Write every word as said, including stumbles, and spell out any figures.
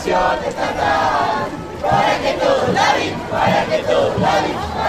nación estatal, para que todos la vivan, para que todos la vivan.